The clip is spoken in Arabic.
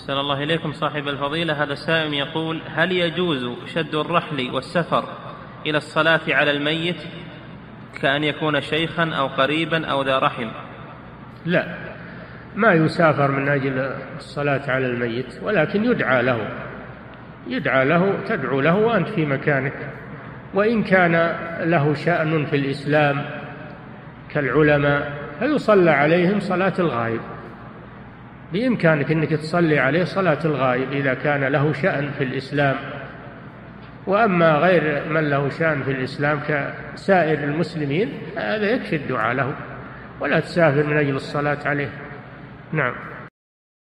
أحسن الله إليكم صاحب الفضيلة. هذا سائل يقول: هل يجوز شد الرحل والسفر إلى الصلاة على الميت كأن يكون شيخا أو قريبا أو ذا رحم؟ لا، ما يسافر من أجل الصلاة على الميت، ولكن يدعى له تدعو له وأنت في مكانك. وإن كان له شأن في الإسلام كالعلماء فيصلى عليهم صلاة الغائب، بإمكانك أنك تصلي عليه صلاة الغائب إذا كان له شأن في الإسلام. وأما غير من له شأن في الإسلام كسائر المسلمين هذا يكفي الدعاء له، ولا تسافر من أجل الصلاة عليه. نعم.